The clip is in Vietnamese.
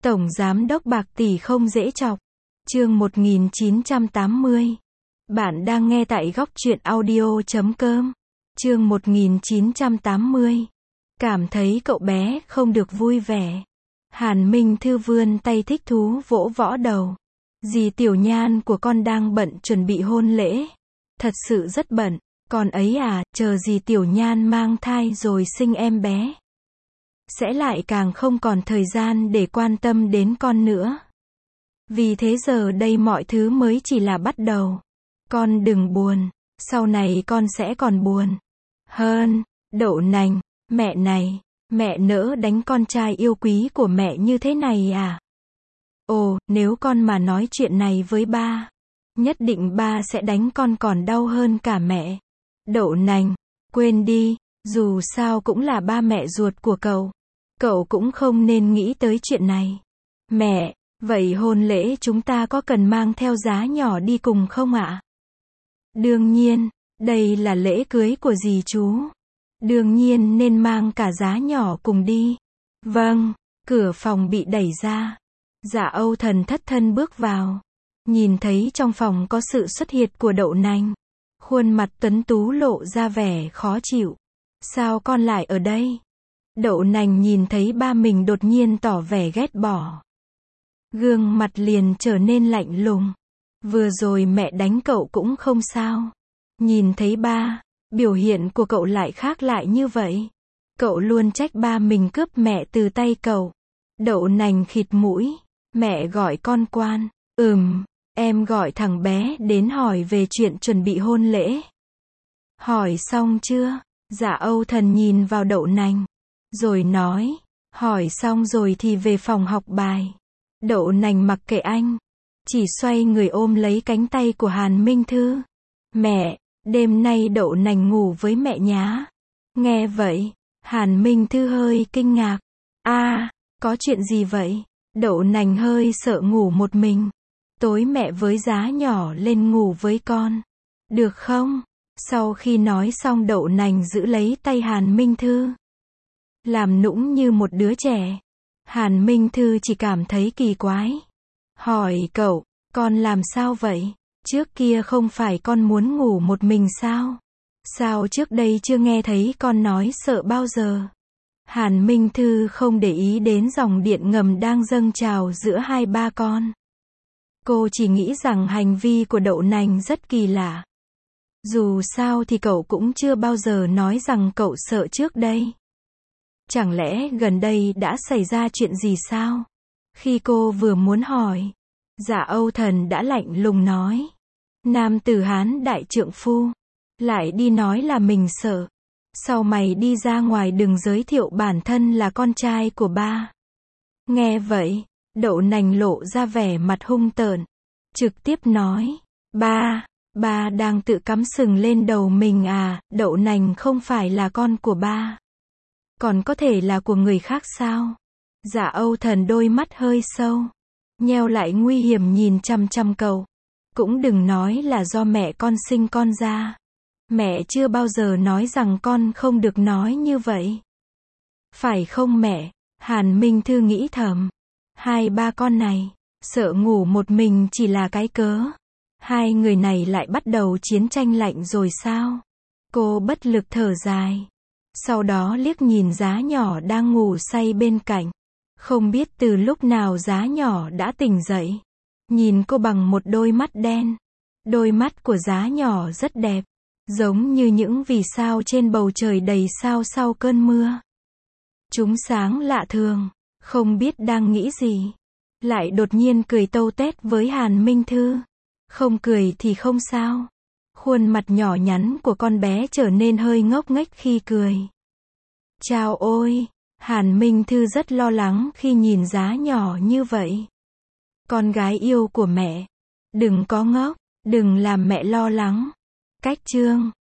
Tổng giám đốc bạc tỷ không dễ chọc. Chương 1980. Bạn đang nghe tại góc truyện audio.com. Chương 1980. Cảm thấy cậu bé không được vui vẻ. Hàn Minh Thư vươn tay thích thú vỗ võ đầu. Dì Tiểu Nhan của con đang bận chuẩn bị hôn lễ. Thật sự rất bận. Con ấy à, chờ dì Tiểu Nhan mang thai rồi sinh em bé, sẽ lại càng không còn thời gian để quan tâm đến con nữa. Vì thế giờ đây mọi thứ mới chỉ là bắt đầu. Con đừng buồn, sau này con sẽ còn buồn hơn. Đậu nành, mẹ này, mẹ nỡ đánh con trai yêu quý của mẹ như thế này à? Ồ, nếu con mà nói chuyện này với ba, nhất định ba sẽ đánh con còn đau hơn cả mẹ. Đậu nành, quên đi, dù sao cũng là ba mẹ ruột của cậu. Cậu cũng không nên nghĩ tới chuyện này. Mẹ, vậy hôn lễ chúng ta có cần mang theo giá nhỏ đi cùng không ạ? Đương nhiên, đây là lễ cưới của dì chú. Đương nhiên nên mang cả giá nhỏ cùng đi. Vâng, cửa phòng bị đẩy ra. Dạ Âu Thần thất thân bước vào. Nhìn thấy trong phòng có sự xuất hiện của Đậu nành. Khuôn mặt tuấn tú lộ ra vẻ khó chịu. Sao con lại ở đây? Đậu nành nhìn thấy ba mình đột nhiên tỏ vẻ ghét bỏ. Gương mặt liền trở nên lạnh lùng. Vừa rồi mẹ đánh cậu cũng không sao. Nhìn thấy ba, biểu hiện của cậu lại khác lại như vậy. Cậu luôn trách ba mình cướp mẹ từ tay cậu. Đậu nành khịt mũi. Mẹ gọi con quan. Em gọi thằng bé đến hỏi về chuyện chuẩn bị hôn lễ. Hỏi xong chưa? Dạ Âu Thần nhìn vào Đậu nành, rồi nói, hỏi xong rồi thì về phòng học bài. Đậu nành mặc kệ anh, chỉ xoay người ôm lấy cánh tay của Hàn Minh Thư. Mẹ, đêm nay Đậu nành ngủ với mẹ nhá. Nghe vậy, Hàn Minh Thư hơi kinh ngạc. Có chuyện gì vậy? Đậu nành hơi sợ ngủ một mình. Tối mẹ với Giá nhỏ lên ngủ với con. Được không? Sau khi nói xong Đậu nành giữ lấy tay Hàn Minh Thư, làm nũng như một đứa trẻ. Hàn Minh Thư chỉ cảm thấy kỳ quái. Hỏi cậu, con làm sao vậy? Trước kia không phải con muốn ngủ một mình sao? Sao trước đây chưa nghe thấy con nói sợ bao giờ? Hàn Minh Thư không để ý đến dòng điện ngầm đang dâng trào giữa hai ba con. Cô chỉ nghĩ rằng hành vi của Đậu nành rất kỳ lạ. Dù sao thì cậu cũng chưa bao giờ nói rằng cậu sợ trước đây. Chẳng lẽ gần đây đã xảy ra chuyện gì sao? Khi cô vừa muốn hỏi, Dạ Âu Thần đã lạnh lùng nói. Nam tử Hán đại trượng phu, lại đi nói là mình sợ. Sau mày đi ra ngoài đừng giới thiệu bản thân là con trai của ba. Nghe vậy, Đậu nành lộ ra vẻ mặt hung tợn, trực tiếp nói, ba đang tự cắm sừng lên đầu mình à? Đậu nành không phải là con của ba, còn có thể là của người khác sao? Dạ Âu Thần đôi mắt hơi sâu, nheo lại nguy hiểm nhìn chăm chăm cậu. Cũng đừng nói là do mẹ con sinh con ra. Mẹ chưa bao giờ nói rằng con không được nói như vậy. Phải không mẹ? Hàn Minh Thư nghĩ thầm. Hai ba con này, sợ ngủ một mình chỉ là cái cớ. Hai người này lại bắt đầu chiến tranh lạnh rồi sao? Cô bất lực thở dài. Sau đó liếc nhìn Giá nhỏ đang ngủ say bên cạnh. Không biết từ lúc nào Giá nhỏ đã tỉnh dậy. Nhìn cô bằng một đôi mắt đen. Đôi mắt của Giá nhỏ rất đẹp, giống như những vì sao trên bầu trời đầy sao sau cơn mưa. Chúng sáng lạ thường, không biết đang nghĩ gì. Lại đột nhiên cười tâu tét với Hàn Minh Thư. Không cười thì không sao. Khuôn mặt nhỏ nhắn của con bé trở nên hơi ngốc nghếch khi cười. Chao ôi, Hàn Minh Thư rất lo lắng khi nhìn Giá nhỏ như vậy. Con gái yêu của mẹ, đừng có ngốc, đừng làm mẹ lo lắng. Cách chương